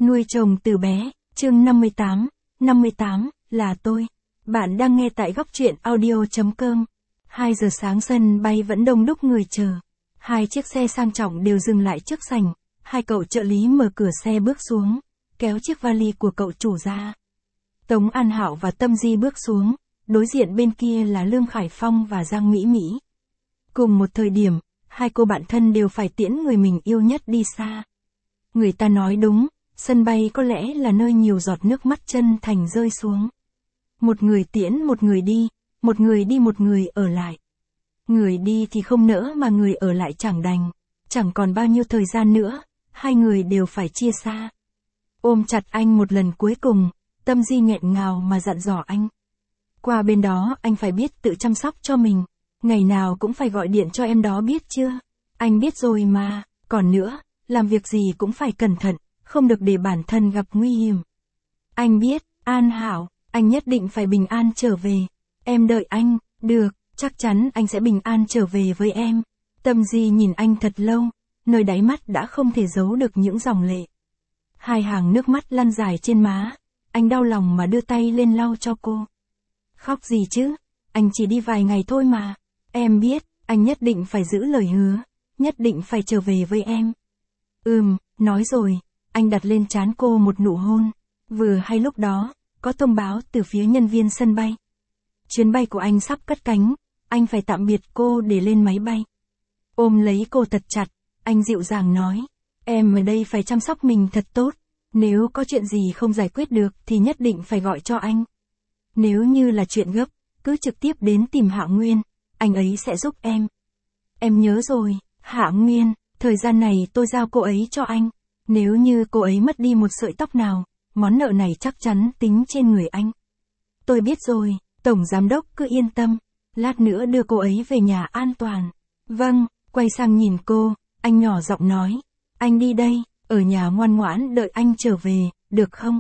Nuôi chồng từ bé, chương 58, là tôi. Bạn đang nghe tại góc truyện audio.com. 2 giờ sáng sân bay vẫn đông đúc người chờ. 2 chiếc xe sang trọng đều dừng lại trước sảnh. 2 cậu trợ lý mở cửa xe bước xuống, kéo chiếc vali của cậu chủ ra. Tống An Hạo và Tâm Di bước xuống, đối diện bên kia là Lương Khải Phong và Giang Mỹ Mỹ. Cùng một thời điểm, 2 cô bạn thân đều phải tiễn người mình yêu nhất đi xa. Người ta nói đúng, sân bay có lẽ là nơi nhiều giọt nước mắt chân thành rơi xuống. Một người tiễn một người đi một người ở lại. Người đi thì không nỡ mà người ở lại chẳng đành. Chẳng còn bao nhiêu thời gian nữa, 2 người đều phải chia xa. Ôm chặt anh một lần cuối cùng, Tâm Di nghẹn ngào mà dặn dò anh. Qua bên đó anh phải biết tự chăm sóc cho mình. Ngày nào cũng phải gọi điện cho em đó biết chưa? Anh biết rồi mà, còn nữa, làm việc gì cũng phải cẩn thận, không được để bản thân gặp nguy hiểm. Anh biết, An Hảo, anh nhất định phải bình an trở về. Em đợi anh, được, chắc chắn anh sẽ bình an trở về với em. Tâm Di nhìn anh thật lâu, nơi đáy mắt đã không thể giấu được những dòng lệ. 2 hàng nước mắt lăn dài trên má, anh đau lòng mà đưa tay lên lau cho cô. Khóc gì chứ, anh chỉ đi vài ngày thôi mà. Em biết, anh nhất định phải giữ lời hứa, nhất định phải trở về với em. Nói rồi, anh đặt lên trán cô một nụ hôn. Vừa hay lúc đó, có thông báo từ phía nhân viên sân bay. Chuyến bay của anh sắp cất cánh, anh phải tạm biệt cô để lên máy bay. Ôm lấy cô thật chặt, anh dịu dàng nói, em ở đây phải chăm sóc mình thật tốt. Nếu có chuyện gì không giải quyết được thì nhất định phải gọi cho anh. Nếu như là chuyện gấp, cứ trực tiếp đến tìm Hạ Nguyên, anh ấy sẽ giúp em. Em nhớ rồi, Hạ Nguyên, thời gian này tôi giao cô ấy cho anh. Nếu như cô ấy mất đi một sợi tóc nào, món nợ này chắc chắn tính trên người anh. Tôi biết rồi, Tổng Giám đốc cứ yên tâm, lát nữa đưa cô ấy về nhà an toàn. Vâng, quay sang nhìn cô, anh nhỏ giọng nói, anh đi đây, ở nhà ngoan ngoãn đợi anh trở về, được không?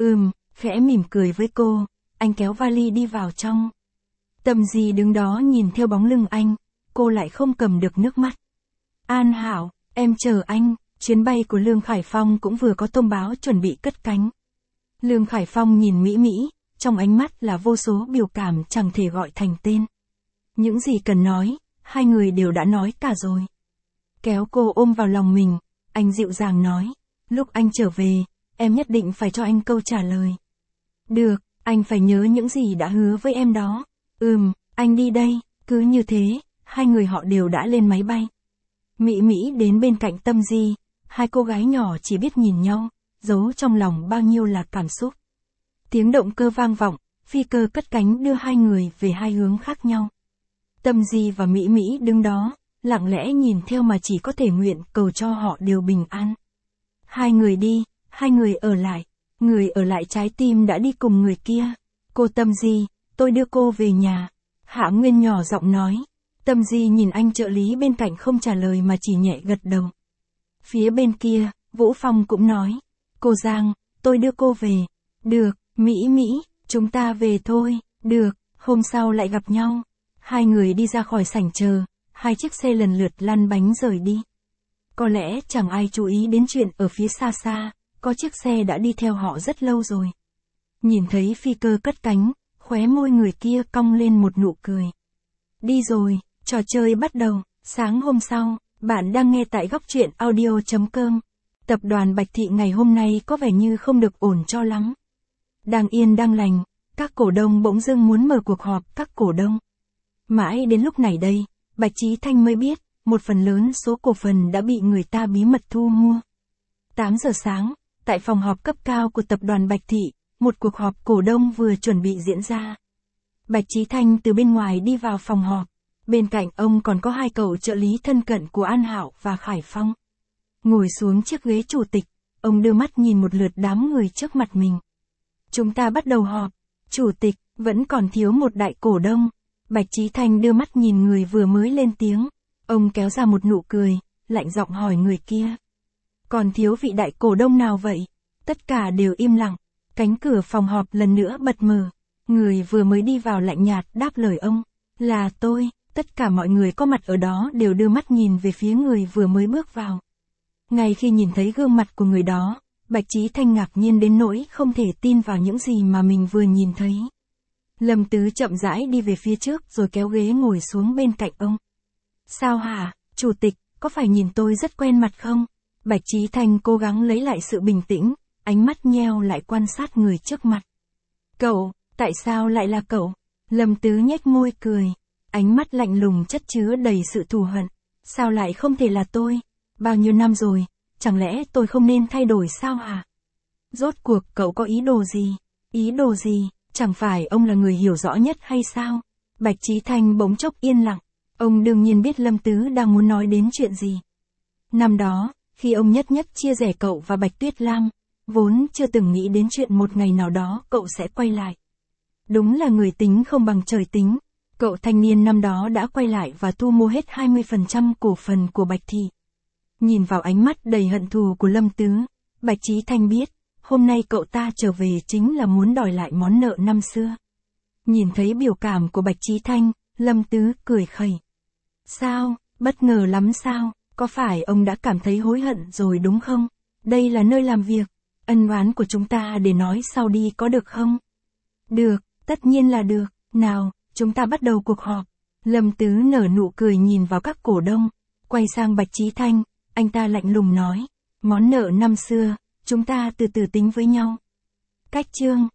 Khẽ mỉm cười với cô, anh kéo vali đi vào trong. Tâm Di đứng đó nhìn theo bóng lưng anh, cô lại không cầm được nước mắt. An Hảo, em chờ anh. Chuyến bay của Lương Khải Phong cũng vừa có thông báo chuẩn bị cất cánh. Lương Khải Phong nhìn Mỹ Mỹ, trong ánh mắt là vô số biểu cảm chẳng thể gọi thành tên. Những gì cần nói, 2 người đều đã nói cả rồi. Kéo cô ôm vào lòng mình, anh dịu dàng nói, lúc anh trở về, em nhất định phải cho anh câu trả lời. Được, anh phải nhớ những gì đã hứa với em đó. Anh đi đây. Cứ như thế, 2 người họ đều đã lên máy bay. Mỹ Mỹ đến bên cạnh Tâm Di, 2 cô gái nhỏ chỉ biết nhìn nhau, giấu trong lòng bao nhiêu là cảm xúc. Tiếng động cơ vang vọng, phi cơ cất cánh đưa 2 người về 2 hướng khác nhau. Tâm Di và Mỹ Mỹ đứng đó, lặng lẽ nhìn theo mà chỉ có thể nguyện cầu cho họ đều bình an. 2 người đi, 2 người ở lại. Người ở lại trái tim đã đi cùng người kia. Cô Tâm Di, tôi đưa cô về nhà. Hạ Nguyên nhỏ giọng nói. Tâm Di nhìn anh trợ lý bên cạnh không trả lời mà chỉ nhẹ gật đầu. Phía bên kia, Vũ Phong cũng nói. Cô Giang, tôi đưa cô về. Được, Mỹ Mỹ, chúng ta về thôi. Được, hôm sau lại gặp nhau. 2 người đi ra khỏi sảnh chờ, 2 chiếc xe lần lượt lăn bánh rời đi. Có lẽ chẳng ai chú ý đến chuyện ở phía xa xa, có chiếc xe đã đi theo họ rất lâu rồi. Nhìn thấy phi cơ cất cánh, khóe môi người kia cong lên một nụ cười. Đi rồi. Trò chơi bắt đầu. Sáng hôm sau, bạn đang nghe tại góc truyện audio.com. Tập đoàn Bạch Thị ngày hôm nay có vẻ như không được ổn cho lắm. Đang yên đang lành, các cổ đông bỗng dưng muốn mở cuộc họp các cổ đông. Mãi đến lúc này đây, Bạch Chí Thanh mới biết, một phần lớn số cổ phần đã bị người ta bí mật thu mua. 8 giờ sáng, tại phòng họp cấp cao của tập đoàn Bạch Thị, một cuộc họp cổ đông vừa chuẩn bị diễn ra. Bạch Chí Thanh từ bên ngoài đi vào phòng họp. Bên cạnh ông còn có 2 cậu trợ lý thân cận của An Hạo và Khải Phong. Ngồi xuống chiếc ghế chủ tịch, ông đưa mắt nhìn một lượt đám người trước mặt mình. Chúng ta bắt đầu họp. Chủ tịch, vẫn còn thiếu một đại cổ đông. Bạch Chí Thanh đưa mắt nhìn người vừa mới lên tiếng. Ông kéo ra một nụ cười, lạnh giọng hỏi người kia. Còn thiếu vị đại cổ đông nào vậy? Tất cả đều im lặng. Cánh cửa phòng họp lần nữa bật mở. Người vừa mới đi vào lạnh nhạt đáp lời ông. Là tôi. Tất cả mọi người có mặt ở đó đều đưa mắt nhìn về phía người vừa mới bước vào. Ngay khi nhìn thấy gương mặt của người đó, Bạch Chí Thanh ngạc nhiên đến nỗi không thể tin vào những gì mà mình vừa nhìn thấy. Lâm Tứ chậm rãi đi về phía trước rồi kéo ghế ngồi xuống bên cạnh ông. Sao hả, chủ tịch, có phải nhìn tôi rất quen mặt không? Bạch Chí Thanh cố gắng lấy lại sự bình tĩnh, ánh mắt nheo lại quan sát người trước mặt. Cậu, tại sao lại là cậu? Lâm Tứ nhếch môi cười, ánh mắt lạnh lùng chất chứa đầy sự thù hận. Sao lại không thể là tôi? Bao nhiêu năm rồi, chẳng lẽ tôi không nên thay đổi sao hả? Rốt cuộc cậu có ý đồ gì? Ý đồ gì? Chẳng phải ông là người hiểu rõ nhất hay sao? Bạch Chí Thanh bỗng chốc yên lặng. Ông đương nhiên biết Lâm Tứ đang muốn nói đến chuyện gì. Năm đó, khi ông nhất nhất chia rẽ cậu và Bạch Tuyết Lam, vốn chưa từng nghĩ đến chuyện một ngày nào đó cậu sẽ quay lại. Đúng là người tính không bằng trời tính. Cậu thanh niên năm đó đã quay lại và thu mua hết 20% cổ phần của Bạch Thị. Nhìn vào ánh mắt đầy hận thù của Lâm Tứ, Bạch Chí Thanh biết, hôm nay cậu ta trở về chính là muốn đòi lại món nợ năm xưa. Nhìn thấy biểu cảm của Bạch Chí Thanh, Lâm Tứ cười khẩy. Sao, bất ngờ lắm sao, có phải ông đã cảm thấy hối hận rồi đúng không? Đây là nơi làm việc, ân oán của chúng ta để nói sau đi có được không? Được, tất nhiên là được, nào, chúng ta bắt đầu cuộc họp. Lâm Tứ nở nụ cười nhìn vào các cổ đông, quay sang Bạch Chí Thanh, anh ta lạnh lùng nói, món nợ năm xưa, chúng ta từ từ tính với nhau. Cách chương